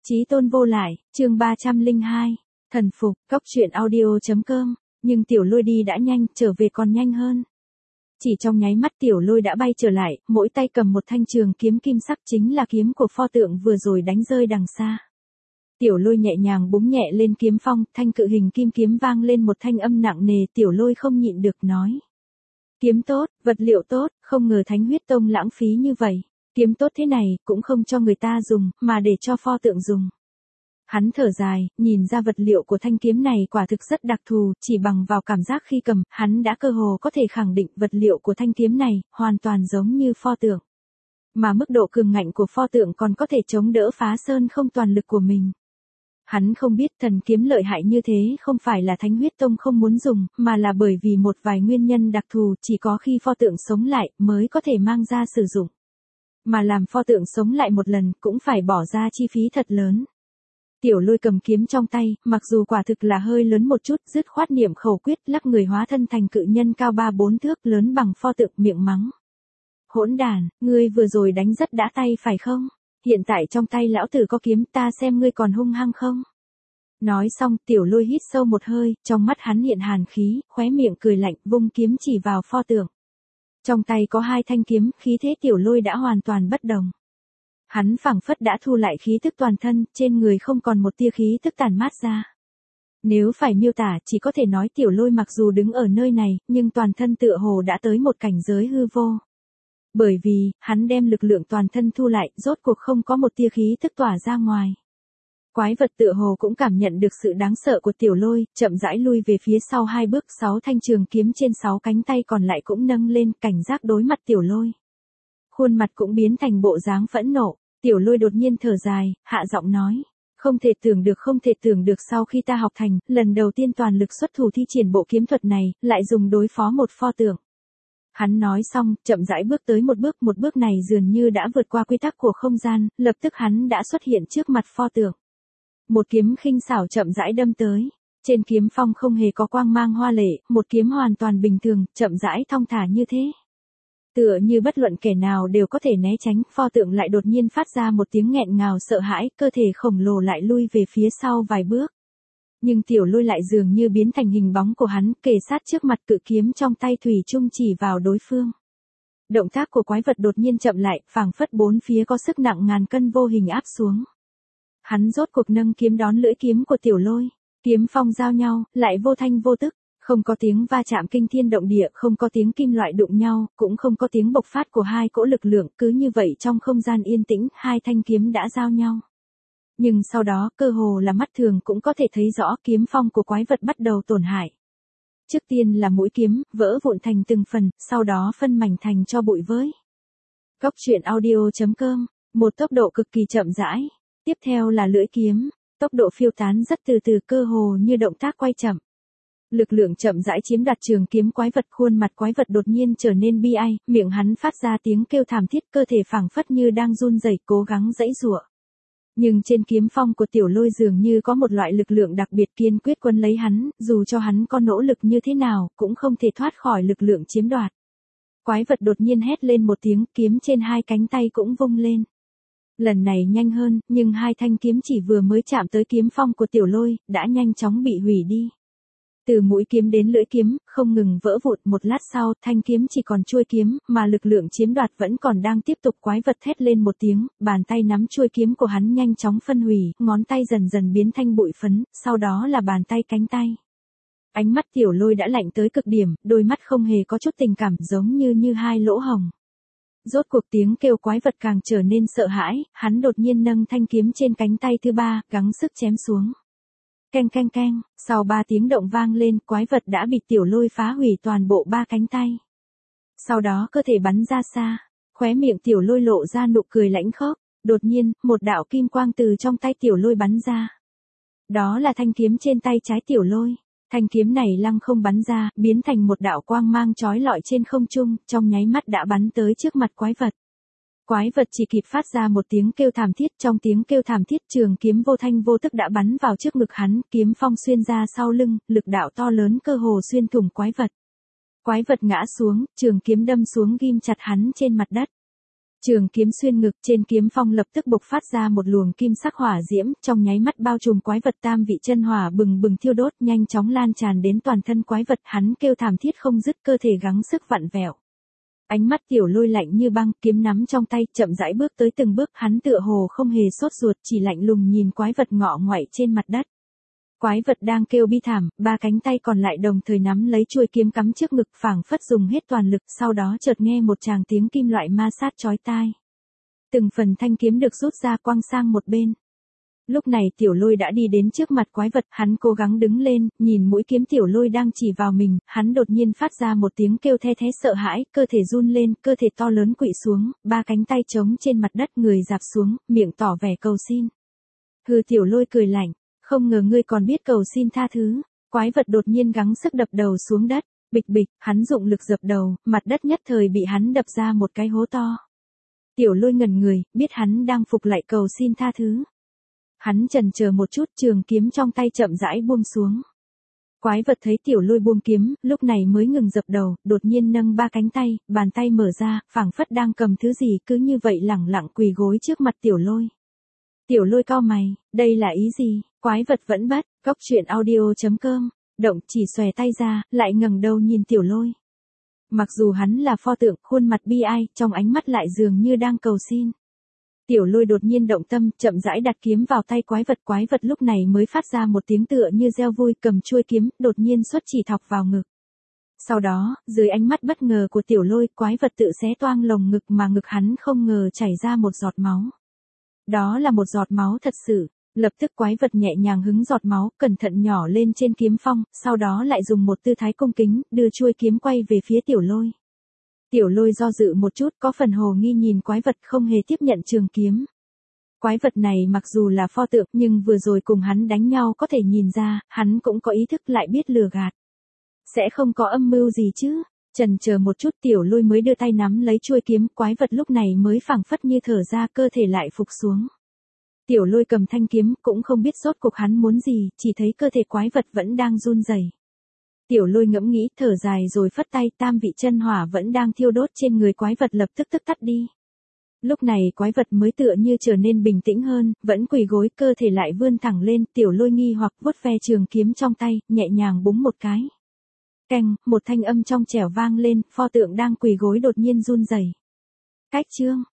Chí tôn vô lại, chương 302, thần phục, cóc truyện audio.com, nhưng tiểu lôi đi đã nhanh, trở về còn nhanh hơn. Chỉ trong nháy mắt tiểu lôi đã bay trở lại, mỗi tay cầm một thanh trường kiếm kim sắc chính là kiếm của pho tượng vừa rồi đánh rơi đằng xa. Tiểu lôi nhẹ nhàng búng nhẹ lên kiếm phong, thanh cự hình kim kiếm vang lên một thanh âm nặng nề, tiểu lôi không nhịn được nói. Kiếm tốt, vật liệu tốt, không ngờ Thánh Huyết Tông lãng phí như vậy. Kiếm tốt thế này, cũng không cho người ta dùng, mà để cho pho tượng dùng. Hắn thở dài, nhìn ra vật liệu của thanh kiếm này quả thực rất đặc thù, chỉ bằng vào cảm giác khi cầm, hắn đã cơ hồ có thể khẳng định vật liệu của thanh kiếm này, hoàn toàn giống như pho tượng. Mà mức độ cường ngạnh của pho tượng còn có thể chống đỡ phá sơn không toàn lực của mình. Hắn không biết thần kiếm lợi hại như thế không phải là Thánh Huyết Tông không muốn dùng, mà là bởi vì một vài nguyên nhân đặc thù chỉ có khi pho tượng sống lại mới có thể mang ra sử dụng. Mà làm pho tượng sống lại một lần cũng phải bỏ ra chi phí thật lớn. Tiểu lôi cầm kiếm trong tay, mặc dù quả thực là hơi lớn một chút, dứt khoát niệm khẩu quyết lắc người hóa thân thành cự nhân cao 3-4 thước lớn bằng pho tượng miệng mắng. Hỗn đàn, ngươi vừa rồi đánh rất đã tay phải không? Hiện tại trong tay lão tử có kiếm, ta xem ngươi còn hung hăng không? Nói xong tiểu lôi hít sâu một hơi, trong mắt hắn hiện hàn khí, khóe miệng cười lạnh, vung kiếm chỉ vào pho tượng. Trong tay có hai thanh kiếm, khí thế tiểu lôi đã hoàn toàn bất đồng. Hắn phảng phất đã thu lại khí tức toàn thân, trên người không còn một tia khí tức tản mát ra. Nếu phải miêu tả chỉ có thể nói tiểu lôi mặc dù đứng ở nơi này, nhưng toàn thân tựa hồ đã tới một cảnh giới hư vô. Bởi vì, hắn đem lực lượng toàn thân thu lại, rốt cuộc không có một tia khí tức tỏa ra ngoài. Quái vật tựa hồ cũng cảm nhận được sự đáng sợ của tiểu lôi, chậm rãi lui về phía sau 2 bước, 6 thanh trường kiếm trên 6 cánh tay còn lại cũng nâng lên, cảnh giác đối mặt tiểu lôi. Khuôn mặt cũng biến thành bộ dáng phẫn nộ, tiểu lôi đột nhiên thở dài, hạ giọng nói. Không thể tưởng được sau khi ta học thành, lần đầu tiên toàn lực xuất thủ thi triển bộ kiếm thuật này, lại dùng đối phó một pho tượng. Hắn nói xong, chậm rãi bước tới một bước này dường như đã vượt qua quy tắc của không gian, lập tức hắn đã xuất hiện trước mặt pho tượng. Một kiếm khinh xảo chậm rãi đâm tới. Trên kiếm phong không hề có quang mang hoa lệ, một kiếm hoàn toàn bình thường, chậm rãi thong thả như thế. Tựa như bất luận kẻ nào đều có thể né tránh, pho tượng lại đột nhiên phát ra một tiếng nghẹn ngào sợ hãi, cơ thể khổng lồ lại lui về phía sau vài bước. Nhưng tiểu lôi lại dường như biến thành hình bóng của hắn, kề sát trước mặt cự kiếm trong tay thủy chung chỉ vào đối phương. Động tác của quái vật đột nhiên chậm lại, phảng phất bốn phía có sức nặng ngàn cân vô hình áp xuống. Hắn rốt cuộc nâng kiếm đón lưỡi kiếm của tiểu lôi, kiếm phong giao nhau, lại vô thanh vô tức, không có tiếng va chạm kinh thiên động địa, không có tiếng kim loại đụng nhau, cũng không có tiếng bộc phát của hai cỗ lực lượng, cứ như vậy trong không gian yên tĩnh, hai thanh kiếm đã giao nhau. Nhưng sau đó, cơ hồ là mắt thường cũng có thể thấy rõ kiếm phong của quái vật bắt đầu tổn hại. Trước tiên là mũi kiếm, vỡ vụn thành từng phần, sau đó phân mảnh thành cho bụi với. Cóc truyện audio.com, một tốc độ cực kỳ chậm rãi. Tiếp theo là lưỡi kiếm, tốc độ phiêu tán rất từ từ, cơ hồ như động tác quay chậm. Lực lượng chậm rãi chiếm đoạt trường kiếm quái vật, khuôn mặt quái vật đột nhiên trở nên bi ai, miệng hắn phát ra tiếng kêu thảm thiết, cơ thể phảng phất như đang run rẩy, cố gắng giãy giụa. Nhưng trên kiếm phong của tiểu lôi dường như có một loại lực lượng đặc biệt kiên quyết quấn lấy hắn, dù cho hắn có nỗ lực như thế nào, cũng không thể thoát khỏi lực lượng chiếm đoạt. Quái vật đột nhiên hét lên một tiếng, kiếm trên hai cánh tay cũng vung lên. Lần này nhanh hơn, nhưng hai thanh kiếm chỉ vừa mới chạm tới kiếm phong của tiểu lôi, đã nhanh chóng bị hủy đi. Từ mũi kiếm đến lưỡi kiếm, không ngừng vỡ vụn, một lát sau, thanh kiếm chỉ còn chuôi kiếm, mà lực lượng chiếm đoạt vẫn còn đang tiếp tục. Quái vật thét lên một tiếng, bàn tay nắm chuôi kiếm của hắn nhanh chóng phân hủy, ngón tay dần dần biến thành bụi phấn, sau đó là bàn tay cánh tay. Ánh mắt tiểu lôi đã lạnh tới cực điểm, đôi mắt không hề có chút tình cảm, giống như hai lỗ hồng. Rốt cuộc tiếng kêu quái vật càng trở nên sợ hãi, hắn đột nhiên nâng thanh kiếm trên cánh tay thứ ba, gắng sức chém xuống. Keng keng keng, sau 3 tiếng động vang lên, quái vật đã bị tiểu lôi phá hủy toàn bộ 3 cánh tay. Sau đó cơ thể bắn ra xa, khóe miệng tiểu lôi lộ ra nụ cười lãnh khốc, đột nhiên, một đạo kim quang từ trong tay tiểu lôi bắn ra. Đó là thanh kiếm trên tay trái tiểu lôi. Thanh kiếm này lăng không bắn ra, biến thành một đạo quang mang chói lọi trên không trung, trong nháy mắt đã bắn tới trước mặt quái vật. Quái vật chỉ kịp phát ra một tiếng kêu thảm thiết, trong tiếng kêu thảm thiết trường kiếm vô thanh vô tức đã bắn vào trước ngực hắn, kiếm phong xuyên ra sau lưng, lực đạo to lớn cơ hồ xuyên thủng quái vật. Quái vật ngã xuống, trường kiếm đâm xuống ghim chặt hắn trên mặt đất. Trường kiếm xuyên ngực, trên kiếm phong lập tức bộc phát ra một luồng kim sắc hỏa diễm, trong nháy mắt bao trùm quái vật, tam vị chân hỏa bừng bừng thiêu đốt, nhanh chóng lan tràn đến toàn thân quái vật, hắn kêu thảm thiết không dứt, cơ thể gắng sức vặn vẹo. Ánh mắt Tiểu Lôi lạnh như băng, kiếm nắm trong tay, chậm rãi bước tới từng bước, hắn tựa hồ không hề sốt ruột, chỉ lạnh lùng nhìn quái vật ngọ nguậy trên mặt đất. Quái vật đang kêu bi thảm, ba cánh tay còn lại đồng thời nắm lấy chuôi kiếm cắm trước ngực, phảng phất dùng hết toàn lực, sau đó chợt nghe một tràng tiếng kim loại ma sát chói tai. Từng phần thanh kiếm được rút ra quăng sang một bên. Lúc này Tiểu Lôi đã đi đến trước mặt quái vật, hắn cố gắng đứng lên, nhìn mũi kiếm Tiểu Lôi đang chỉ vào mình, hắn đột nhiên phát ra một tiếng kêu the thé sợ hãi, cơ thể run lên, cơ thể to lớn quỵ xuống, ba cánh tay trống trên mặt đất, người rạp xuống, miệng tỏ vẻ cầu xin. Hừ, Tiểu Lôi cười lạnh, không ngờ ngươi còn biết cầu xin tha thứ. Quái vật đột nhiên gắng sức đập đầu xuống đất, bịch bịch, hắn dụng lực dập đầu, mặt đất nhất thời bị hắn đập ra một cái hố to. Tiểu Lôi ngẩn người, biết hắn đang phục lại cầu xin tha thứ. Hắn chần chờ một chút, trường kiếm trong tay chậm rãi buông xuống. Quái vật thấy Tiểu Lôi buông kiếm, lúc này mới ngừng dập đầu, đột nhiên nâng ba cánh tay, bàn tay mở ra, phảng phất đang cầm thứ gì, cứ như vậy lẳng lặng quỳ gối trước mặt Tiểu Lôi. Tiểu Lôi cau mày, đây là ý gì? Quái vật vẫn bắt, góc truyện audio.com, động chỉ xòe tay ra, lại ngẩng đầu nhìn Tiểu Lôi. Mặc dù hắn là pho tượng, khuôn mặt bi ai, trong ánh mắt lại dường như đang cầu xin. Tiểu Lôi đột nhiên động tâm, chậm rãi đặt kiếm vào tay quái vật lúc này mới phát ra một tiếng tựa như reo vui, cầm chuôi kiếm, đột nhiên xuất chỉ thọc vào ngực. Sau đó, dưới ánh mắt bất ngờ của Tiểu Lôi, quái vật tự xé toang lồng ngực mà ngực hắn không ngờ chảy ra một giọt máu. Đó là một giọt máu thật sự. Lập tức quái vật nhẹ nhàng hứng giọt máu, cẩn thận nhỏ lên trên kiếm phong, sau đó lại dùng một tư thái cung kính, đưa chuôi kiếm quay về phía Tiểu Lôi. Tiểu Lôi do dự một chút, có phần hồ nghi nhìn quái vật, không hề tiếp nhận trường kiếm. Quái vật này mặc dù là pho tượng, nhưng vừa rồi cùng hắn đánh nhau có thể nhìn ra, hắn cũng có ý thức, lại biết lừa gạt. Sẽ không có âm mưu gì chứ? Chần chờ một chút, Tiểu Lôi mới đưa tay nắm lấy chuôi kiếm, quái vật lúc này mới phảng phất như thở ra, cơ thể lại phục xuống. Tiểu Lôi cầm thanh kiếm, cũng không biết rốt cuộc hắn muốn gì, chỉ thấy cơ thể quái vật vẫn đang run rẩy. Tiểu Lôi ngẫm nghĩ, thở dài rồi phất tay, tam vị chân hỏa vẫn đang thiêu đốt trên người quái vật lập tức tắt đi. Lúc này quái vật mới tựa như trở nên bình tĩnh hơn, vẫn quỳ gối, cơ thể lại vươn thẳng lên, Tiểu Lôi nghi hoặc vuốt ve trường kiếm trong tay, nhẹ nhàng búng một cái. Keng, một thanh âm trong trẻo vang lên, pho tượng đang quỳ gối đột nhiên run rẩy. Cách chương